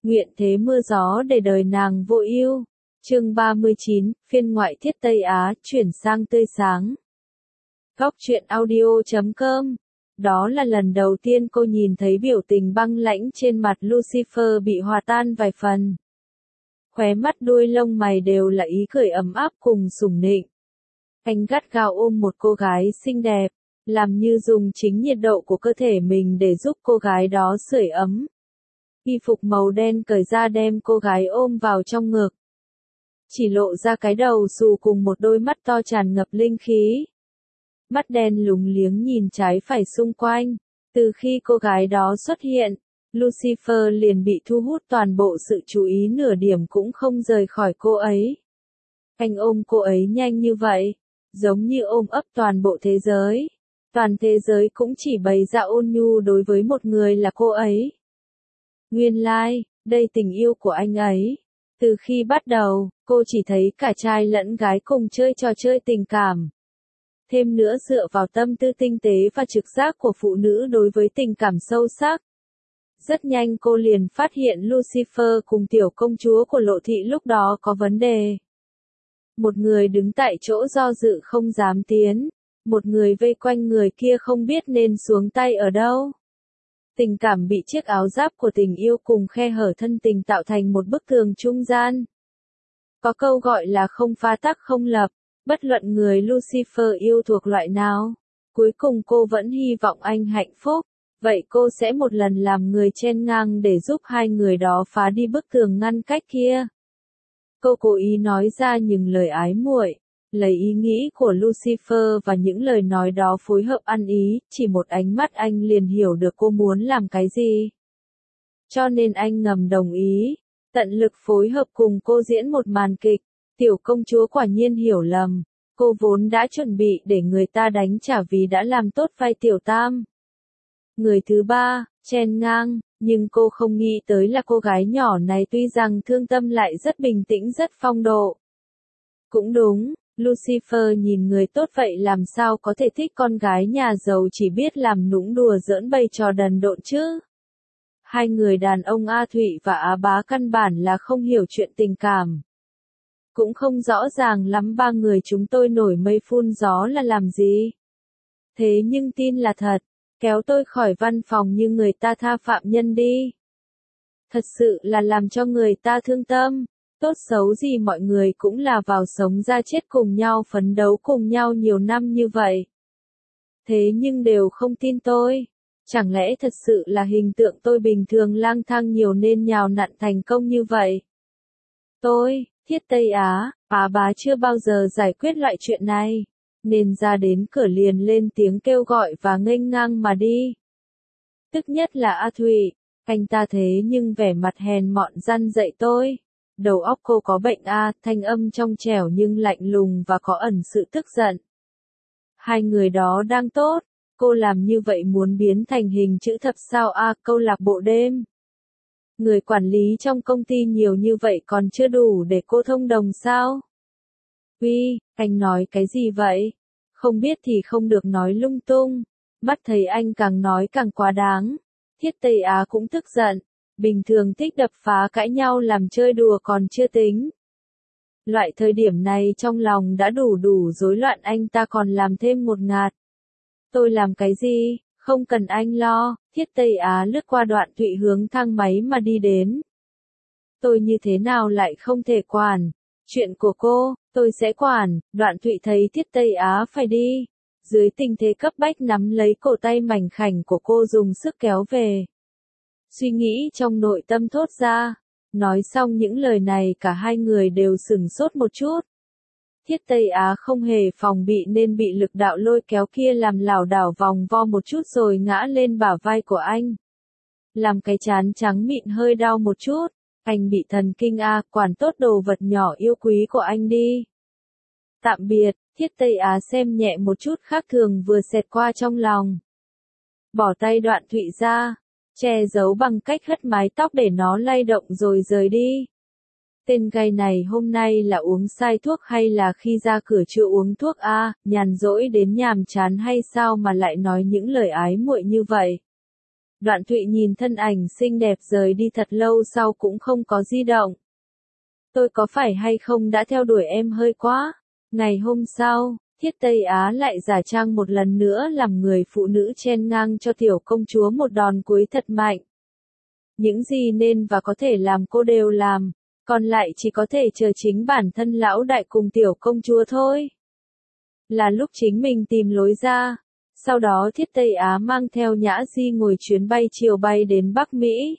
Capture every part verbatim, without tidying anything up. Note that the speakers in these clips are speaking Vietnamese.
Nguyện thế mưa gió để đời nàng vô ưu. Chương ba mươi chín, phiên ngoại thiết Tây Á, chuyển sang tươi sáng. Góc truyện audio chấm com. Đó là lần đầu tiên cô nhìn thấy biểu tình băng lãnh trên mặt Lucifer bị hòa tan vài phần. Khóe mắt đuôi lông mày đều là ý cười ấm áp cùng sủng nịnh. Anh gắt gao ôm một cô gái xinh đẹp, làm như dùng chính nhiệt độ của cơ thể mình để giúp cô gái đó sưởi ấm. Y phục màu đen cởi ra đem cô gái ôm vào trong ngực. Chỉ lộ ra cái đầu xù cùng một đôi mắt to tràn ngập linh khí. Mắt đen lúng liếng nhìn trái phải xung quanh. Từ khi cô gái đó xuất hiện, Lucifer liền bị thu hút toàn bộ sự chú ý, nửa điểm cũng không rời khỏi cô ấy. Anh ôm cô ấy nhanh như vậy, giống như ôm ấp toàn bộ thế giới. Toàn thế giới cũng chỉ bày ra ôn nhu đối với một người là cô ấy. Nguyên lai, like, đây tình yêu của anh ấy. Từ khi bắt đầu, cô chỉ thấy cả trai lẫn gái cùng chơi trò chơi tình cảm. Thêm nữa dựa vào tâm tư tinh tế và trực giác của phụ nữ đối với tình cảm sâu sắc. Rất nhanh cô liền phát hiện Lucifer cùng tiểu công chúa của Lộ Thị lúc đó có vấn đề. Một người đứng tại chỗ do dự không dám tiến. Một người vây quanh người kia không biết nên xuống tay ở đâu. Tình cảm bị chiếc áo giáp của tình yêu cùng khe hở thân tình tạo thành một bức tường trung gian. Có câu gọi là không pha tắc không lập, bất luận người Lucifer yêu thuộc loại nào. Cuối cùng cô vẫn hy vọng anh hạnh phúc, vậy cô sẽ một lần làm người chen ngang để giúp hai người đó phá đi bức tường ngăn cách kia. Cô cố ý nói ra những lời ái muội, lấy ý nghĩ của Lucifer và những lời nói đó phối hợp ăn ý, chỉ một ánh mắt anh liền hiểu được cô muốn làm cái gì. Cho nên anh ngầm đồng ý, tận lực phối hợp cùng cô diễn một màn kịch. Tiểu công chúa quả nhiên hiểu lầm, cô vốn đã chuẩn bị để người ta đánh trả vì đã làm tốt vai tiểu tam. Người thứ ba, chen ngang, nhưng cô không nghĩ tới là cô gái nhỏ này tuy rằng thương tâm lại rất bình tĩnh rất phong độ. Cũng đúng. Lucifer nhìn người tốt vậy làm sao có thể thích con gái nhà giàu chỉ biết làm nũng đùa giỡn bày trò đần độn chứ. Hai người đàn ông A Thụy và Á Bá căn bản là không hiểu chuyện tình cảm. Cũng không rõ ràng lắm ba người chúng tôi nổi mây phun gió là làm gì. Thế nhưng tin là thật, kéo tôi khỏi văn phòng như người ta tha phạm nhân đi. Thật sự là làm cho người ta thương tâm. Tốt xấu gì mọi người cũng là vào sống ra chết cùng nhau phấn đấu cùng nhau nhiều năm như vậy. Thế nhưng đều không tin tôi. Chẳng lẽ thật sự là hình tượng tôi bình thường lang thang nhiều nên nhào nặn thành công như vậy? Tôi, Thiết Tây Á, Á Bá chưa bao giờ giải quyết loại chuyện này. Nên ra đến cửa liền lên tiếng kêu gọi và nghênh ngang mà đi. Tức nhất là A Thụy, anh ta thế nhưng vẻ mặt hèn mọn răn dạy tôi. Đầu óc cô có bệnh a, thanh âm trong trẻo nhưng lạnh lùng và có ẩn sự tức giận. Hai người đó đang tốt, cô làm như vậy muốn biến thành hình chữ thập sao a, câu lạc bộ đêm. Người quản lý trong công ty nhiều như vậy còn chưa đủ để cô thông đồng sao? Uy, anh nói cái gì vậy? Không biết thì không được nói lung tung. Mắt thấy anh càng nói càng quá đáng. Thiết Tây Á cũng tức giận. Bình thường thích đập phá cãi nhau làm chơi đùa còn chưa tính. Loại thời điểm này trong lòng đã đủ đủ rối loạn anh ta còn làm thêm một ngạt. Tôi làm cái gì, không cần anh lo, Thiết Tây Á lướt qua Đoạn Thụy hướng thang máy mà đi đến. Tôi như thế nào lại không thể quản, chuyện của cô, tôi sẽ quản, Đoạn Thụy thấy Thiết Tây Á phải đi. Dưới tình thế cấp bách nắm lấy cổ tay mảnh khảnh của cô dùng sức kéo về. Suy nghĩ trong nội tâm thốt ra. Nói xong những lời này cả hai người đều sửng sốt một chút. Thiết Tây Á không hề phòng bị nên bị lực đạo lôi kéo kia làm lảo đảo vòng vo một chút rồi ngã lên bả vai của anh. Làm cái trán trắng mịn hơi đau một chút. Anh bị thần kinh a, quản tốt đồ vật nhỏ yêu quý của anh đi. Tạm biệt, Thiết Tây Á xem nhẹ một chút khác thường vừa xẹt qua trong lòng. Bỏ tay Đoạn Thụy ra. Che giấu bằng cách hất mái tóc để nó lay động rồi rời đi. Tên gay này hôm nay là uống sai thuốc hay là khi ra cửa chưa uống thuốc a, à, nhàn rỗi đến nhàm chán hay sao mà lại nói những lời ái muội như vậy. Đoạn Thụy nhìn thân ảnh xinh đẹp rời đi thật lâu sau cũng không có di động. Tôi có phải hay không đã theo đuổi em hơi quá? Ngày hôm sau, Thiết Tây Á lại giả trang một lần nữa làm người phụ nữ chen ngang cho tiểu công chúa một đòn cuối thật mạnh. Những gì nên và có thể làm cô đều làm, còn lại chỉ có thể chờ chính bản thân lão đại cùng tiểu công chúa thôi. Là lúc chính mình tìm lối ra. Sau đó Thiết Tây Á mang theo Nhã Di ngồi chuyến bay chiều bay đến Bắc Mỹ.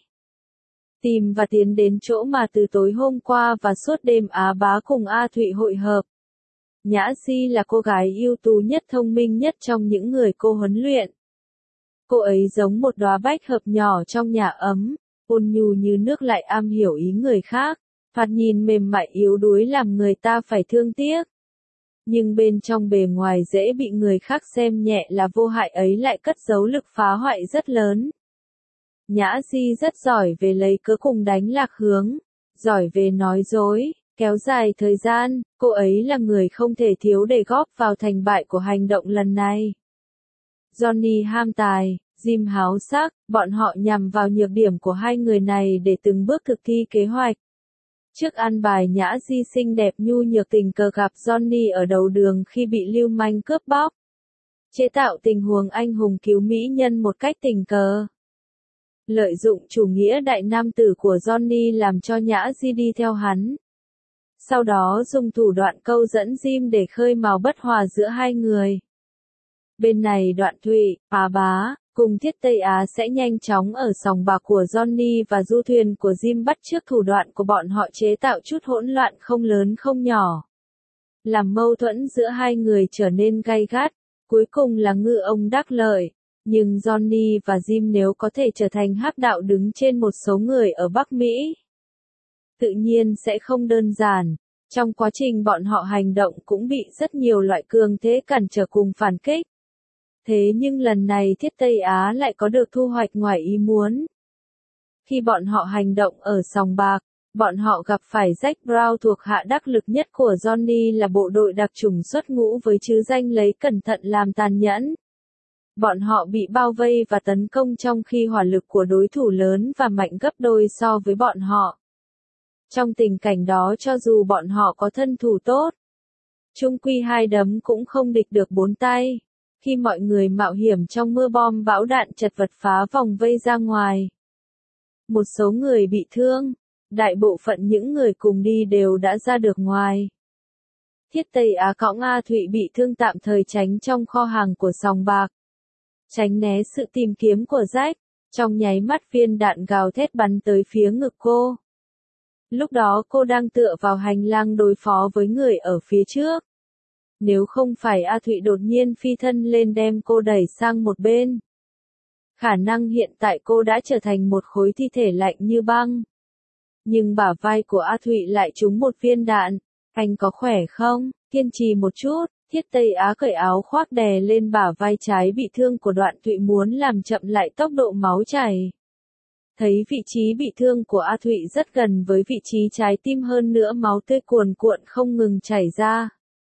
Tìm và tiến đến chỗ mà từ tối hôm qua và suốt đêm Á Bá cùng A Thụy hội hợp. Nhã Di là cô gái ưu tú nhất, thông minh nhất trong những người cô huấn luyện. Cô ấy giống một đóa bách hợp nhỏ trong nhà ấm, ôn nhu như nước lại am hiểu ý người khác, thoạt nhìn mềm mại yếu đuối làm người ta phải thương tiếc. Nhưng bên trong bề ngoài dễ bị người khác xem nhẹ là vô hại ấy lại cất giấu lực phá hoại rất lớn. Nhã Di rất giỏi về lấy cớ cùng đánh lạc hướng, giỏi về nói dối, kéo dài thời gian, cô ấy là người không thể thiếu để góp vào thành bại của hành động lần này. Johnny ham tài, Jim háo sắc, bọn họ nhằm vào nhược điểm của hai người này để từng bước thực thi kế hoạch. Trước ăn bài Nhã Di xinh đẹp nhu nhược tình cờ gặp Johnny ở đầu đường khi bị lưu manh cướp bóc. Chế tạo tình huống anh hùng cứu mỹ nhân một cách tình cờ. Lợi dụng chủ nghĩa đại nam tử của Johnny làm cho Nhã Di đi theo hắn. Sau đó dùng thủ đoạn câu dẫn Jim để khơi mào bất hòa giữa hai người. Bên này Đoạn Thụy, Á Bá, cùng Thiết Tây Á sẽ nhanh chóng ở sòng bạc của Johnny và du thuyền của Jim bắt chước thủ đoạn của bọn họ chế tạo chút hỗn loạn không lớn không nhỏ. Làm mâu thuẫn giữa hai người trở nên gay gắt, cuối cùng là ngư ông đắc lợi. Nhưng Johnny và Jim nếu có thể trở thành hắc đạo đứng trên một số người ở Bắc Mỹ, tự nhiên sẽ không đơn giản. Trong quá trình bọn họ hành động cũng bị rất nhiều loại cường thế cản trở cùng phản kích. Thế nhưng lần này Thiết Tây Á lại có được thu hoạch ngoài ý muốn. Khi bọn họ hành động ở sòng bạc, bọn họ gặp phải Jack Brown thuộc hạ đắc lực nhất của Johnny là bộ đội đặc chủng xuất ngũ với chữ danh lấy cẩn thận làm tàn nhẫn. Bọn họ bị bao vây và tấn công trong khi hỏa lực của đối thủ lớn và mạnh gấp đôi so với bọn họ. Trong tình cảnh đó cho dù bọn họ có thân thủ tốt, chung quy hai đấm cũng không địch được bốn tay. Khi mọi người mạo hiểm trong mưa bom bão đạn chật vật phá vòng vây ra ngoài. Một số người bị thương, đại bộ phận những người cùng đi đều đã ra được ngoài. Thiết Tây Á cõng A Thụy bị thương tạm thời tránh trong kho hàng của sòng bạc. Tránh né sự tìm kiếm của Jack, trong nháy mắt viên đạn gào thét bắn tới phía ngực cô. Lúc đó cô đang tựa vào hành lang đối phó với người ở phía trước. Nếu không phải A Thụy đột nhiên phi thân lên đem cô đẩy sang một bên, khả năng hiện tại cô đã trở thành một khối thi thể lạnh như băng. Nhưng bả vai của A Thụy lại trúng một viên đạn. Anh có khỏe không? Kiên trì một chút. Thiết Tây Á cởi áo khoác đè lên bả vai trái bị thương của Đoạn Thụy muốn làm chậm lại tốc độ máu chảy. Thấy vị trí bị thương của A Thụy rất gần với vị trí trái tim hơn nữa, máu tươi cuồn cuộn không ngừng chảy ra.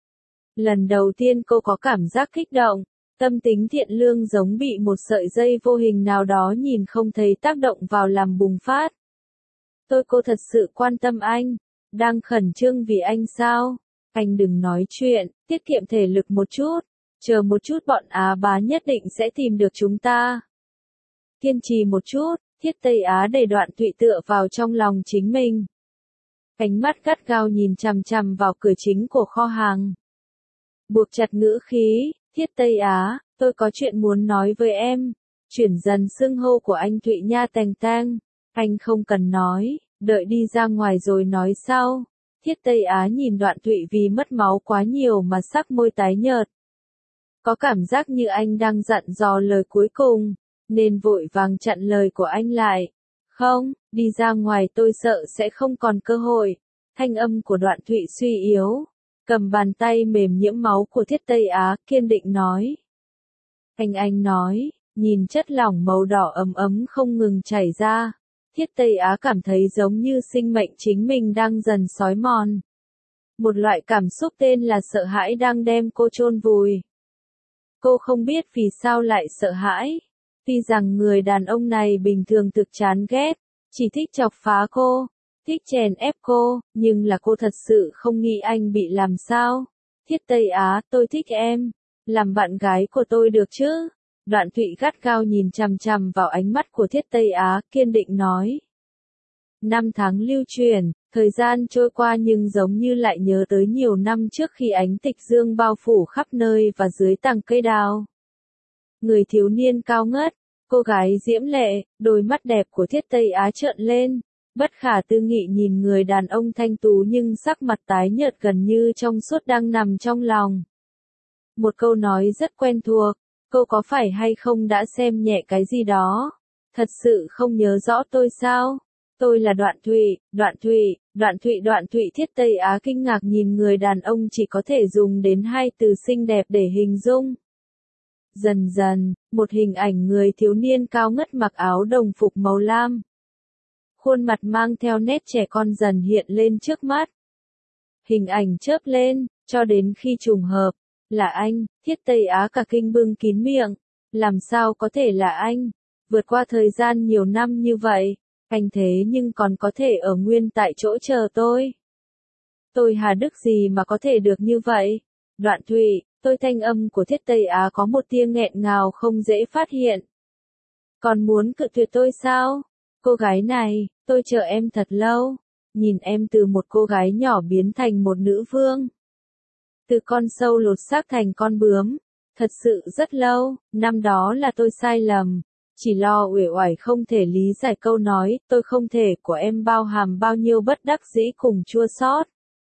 Lần đầu tiên cô có cảm giác kích động, tâm tính thiện lương giống bị một sợi dây vô hình nào đó nhìn không thấy tác động vào làm bùng phát. Tôi cô thật sự quan tâm anh, đang khẩn trương vì anh sao? Anh đừng nói chuyện, tiết kiệm thể lực một chút, chờ một chút bọn Á Bá nhất định sẽ tìm được chúng ta. Kiên trì một chút, Thiết Tây Á để Đoạn Thụy tựa vào trong lòng chính mình. Ánh mắt gắt gao nhìn chằm chằm vào cửa chính của kho hàng. Buộc chặt ngữ khí, Thiết Tây Á, tôi có chuyện muốn nói với em. Chuyển dần xưng hô của anh Thụy nha tèng tang. Anh không cần nói, đợi đi ra ngoài rồi nói sau. Thiết Tây Á nhìn Đoạn Thụy vì mất máu quá nhiều mà sắc môi tái nhợt. Có cảm giác như anh đang dặn dò lời cuối cùng, nên vội vàng chặn lời của anh lại. Không, đi ra ngoài tôi sợ sẽ không còn cơ hội. Thanh âm của Đoạn Thụy suy yếu, cầm bàn tay mềm nhiễm máu của Thiết Tây Á, kiên định nói. Anh anh nói, nhìn chất lỏng màu đỏ ấm ấm không ngừng chảy ra. Thiết Tây Á cảm thấy giống như sinh mệnh chính mình đang dần xói mòn. Một loại cảm xúc tên là sợ hãi đang đem cô chôn vùi. Cô không biết vì sao lại sợ hãi. Tuy rằng người đàn ông này bình thường thực chán ghét, chỉ thích chọc phá cô, thích chèn ép cô, nhưng là cô thật sự không nghĩ anh bị làm sao. Thiết Tây Á, tôi thích em, làm bạn gái của tôi được chứ? Đoạn Thụy gắt gao nhìn chằm chằm vào ánh mắt của Thiết Tây Á, kiên định nói. Năm tháng lưu truyền, thời gian trôi qua nhưng giống như lại nhớ tới nhiều năm trước khi ánh tịch dương bao phủ khắp nơi và dưới tàng cây đào. Người thiếu niên cao ngất, cô gái diễm lệ, đôi mắt đẹp của Thiết Tây Á trợn lên, bất khả tư nghị nhìn người đàn ông thanh tú nhưng sắc mặt tái nhợt gần như trong suốt đang nằm trong lòng. Một câu nói rất quen thuộc, cô có phải hay không đã xem nhẹ cái gì đó? Thật sự không nhớ rõ tôi sao? Tôi là Đoạn Thụy, Đoạn Thụy, Đoạn Thụy Đoạn Thụy Thiết Tây Á kinh ngạc nhìn người đàn ông chỉ có thể dùng đến hai từ xinh đẹp để hình dung. Dần dần, một hình ảnh người thiếu niên cao ngất mặc áo đồng phục màu lam. Khuôn mặt mang theo nét trẻ con dần hiện lên trước mắt. Hình ảnh chớp lên, cho đến khi trùng hợp. Là anh, Thiết Tây Á cả kinh bưng kín miệng. Làm sao có thể là anh? Vượt qua thời gian nhiều năm như vậy, anh thế nhưng còn có thể ở nguyên tại chỗ chờ tôi. Tôi hà đức gì mà có thể được như vậy? Đoạn Thụy, tôi thanh âm của Thiết Tây Á có một tia nghẹn ngào không dễ phát hiện. Còn muốn cự tuyệt tôi sao? Cô gái này, tôi chờ em thật lâu. Nhìn em từ một cô gái nhỏ biến thành một nữ vương. Từ con sâu lột xác thành con bướm. Thật sự rất lâu, năm đó là tôi sai lầm. Chỉ lo uể oải không thể lý giải câu nói, tôi không thể của em bao hàm bao nhiêu bất đắc dĩ cùng chua xót.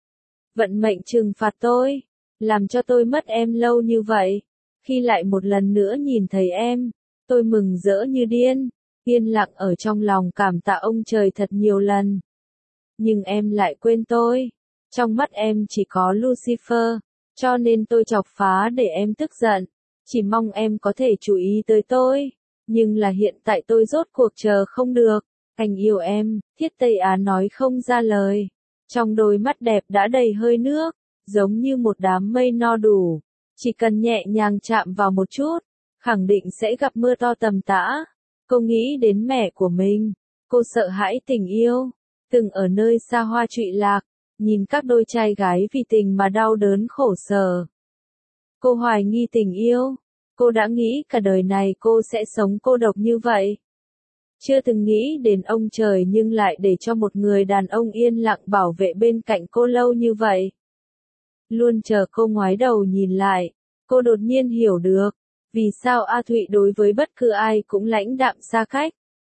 Vận mệnh trừng phạt tôi, làm cho tôi mất em lâu như vậy. Khi lại một lần nữa nhìn thấy em, tôi mừng rỡ như điên, yên lặng ở trong lòng cảm tạ ông trời thật nhiều lần. Nhưng em lại quên tôi, trong mắt em chỉ có Lucifer, cho nên tôi chọc phá để em tức giận, chỉ mong em có thể chú ý tới tôi. Nhưng là hiện tại tôi rốt cuộc chờ không được, anh yêu em, Thiết Tây Á nói không ra lời. Trong đôi mắt đẹp đã đầy hơi nước, giống như một đám mây no đủ, chỉ cần nhẹ nhàng chạm vào một chút, khẳng định sẽ gặp mưa to tầm tã. Cô nghĩ đến mẹ của mình, cô sợ hãi tình yêu, từng ở nơi xa hoa trụy lạc, nhìn các đôi trai gái vì tình mà đau đớn khổ sở. Cô hoài nghi tình yêu. Cô đã nghĩ cả đời này cô sẽ sống cô độc như vậy. Chưa từng nghĩ đến ông trời nhưng lại để cho một người đàn ông yên lặng bảo vệ bên cạnh cô lâu như vậy. Luôn chờ cô ngoái đầu nhìn lại, cô đột nhiên hiểu được, vì sao A Thụy đối với bất cứ ai cũng lãnh đạm xa cách.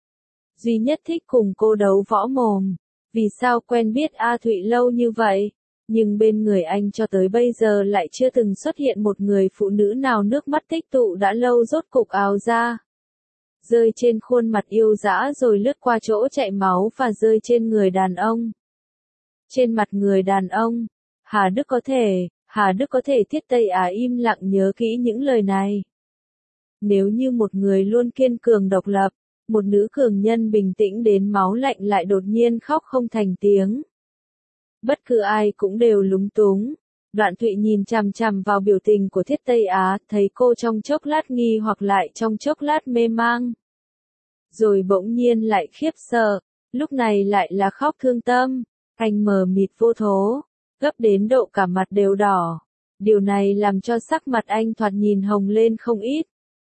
Duy nhất thích cùng cô đấu võ mồm, vì sao quen biết A Thụy lâu như vậy. Nhưng bên người anh cho tới bây giờ lại chưa từng xuất hiện một người phụ nữ nào nước mắt tích tụ đã lâu rốt cục ào ra. Rơi trên khuôn mặt yêu dã rồi lướt qua chỗ chảy máu và rơi trên người đàn ông. Trên mặt người đàn ông, Hà Đức có thể, Hà Đức có thể Thiết Tây Á im lặng nhớ kỹ những lời này. Nếu như một người luôn kiên cường độc lập, một nữ cường nhân bình tĩnh đến máu lạnh lại đột nhiên khóc không thành tiếng. Bất cứ ai cũng đều lúng túng. Đoạn Thụy nhìn chằm chằm vào biểu tình của Thiết Tây Á, thấy cô trong chốc lát nghi hoặc lại trong chốc lát mê mang. Rồi bỗng nhiên lại khiếp sợ, lúc này lại là khóc thương tâm, anh mờ mịt vô thố, gấp đến độ cả mặt đều đỏ. Điều này làm cho sắc mặt anh thoạt nhìn hồng lên không ít.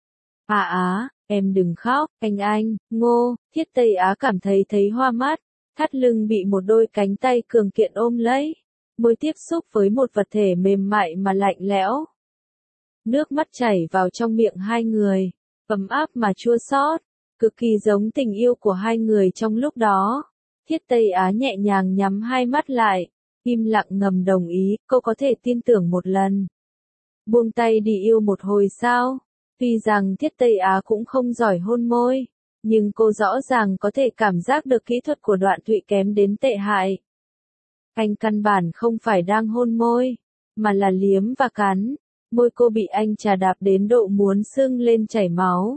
À á, em đừng khóc, anh anh, ngô, Thiết Tây Á cảm thấy thấy hoa mắt. Thắt lưng bị một đôi cánh tay cường kiện ôm lấy, môi tiếp xúc với một vật thể mềm mại mà lạnh lẽo. Nước mắt chảy vào trong miệng hai người, ấm áp mà chua xót, cực kỳ giống tình yêu của hai người trong lúc đó. Thiết Tây Á nhẹ nhàng nhắm hai mắt lại, im lặng ngầm đồng ý, cô có thể tin tưởng một lần. Buông tay đi yêu một hồi sao? Tuy rằng Thiết Tây Á cũng không giỏi hôn môi, nhưng cô rõ ràng có thể cảm giác được kỹ thuật của Đoạn Thụy kém đến tệ hại. Anh căn bản không phải đang hôn môi, mà là liếm và cắn. Môi cô bị anh chà đạp đến độ muốn sưng lên chảy máu.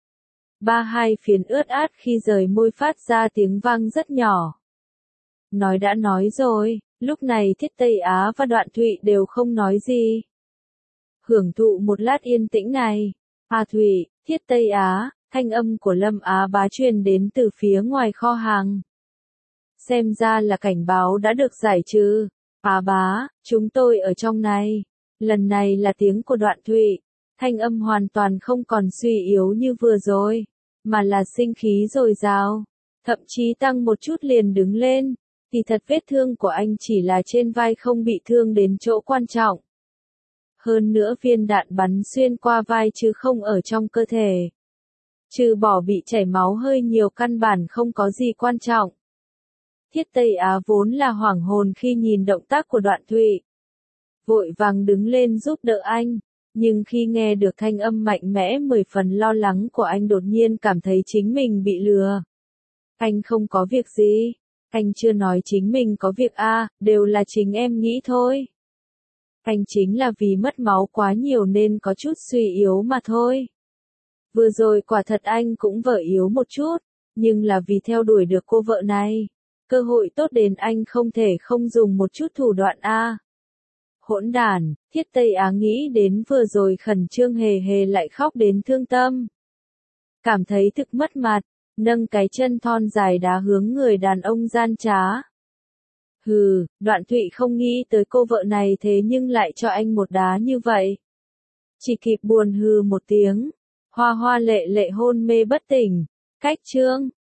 Ba hai phiến ướt át khi rời môi phát ra tiếng vang rất nhỏ. Nói đã nói rồi, lúc này Thiết Tây Á và Đoạn Thụy đều không nói gì. Hưởng thụ một lát yên tĩnh này. À Thụy, Thiết Tây Á, Thanh âm của Lâm Á Bá truyền đến từ phía ngoài kho hàng. Xem ra là cảnh báo đã được giải trừ. Á Bá, chúng tôi ở trong này. Lần này là tiếng của Đoạn Thụy. Thanh âm hoàn toàn không còn suy yếu như vừa rồi, mà là sinh khí dồi dào, thậm chí tăng một chút liền đứng lên. Thì thật vết thương của anh chỉ là trên vai, không bị thương đến chỗ quan trọng. Hơn nữa viên đạn bắn xuyên qua vai chứ không ở trong cơ thể. Trừ bỏ bị chảy máu hơi nhiều, căn bản không có gì quan trọng. Thiết Tây Á vốn là hoảng hồn khi nhìn động tác của Đoạn Thụy, vội vàng đứng lên giúp đỡ anh, nhưng khi nghe được thanh âm mạnh mẽ mười phần lo lắng của anh, đột nhiên cảm thấy chính mình bị lừa. Anh không có việc gì, anh chưa nói chính mình có việc a, à, đều là chính em nghĩ thôi. Anh chính là vì mất máu quá nhiều nên có chút suy yếu mà thôi. Vừa rồi quả thật anh cũng vợ yếu một chút, nhưng là vì theo đuổi được cô vợ này. Cơ hội tốt đến anh không thể không dùng một chút thủ đoạn a. À. Hỗn đản, Thiết Tây Á nghĩ đến vừa rồi khẩn trương hề hề lại khóc đến thương tâm. Cảm thấy thực mất mặt, nâng cái chân thon dài đá hướng người đàn ông gian trá. Hừ, Đoạn Thụy không nghĩ tới cô vợ này thế nhưng lại cho anh một đá như vậy. Chỉ kịp buồn hừ một tiếng, hoa hoa lệ lệ hôn mê bất tỉnh. Cách chương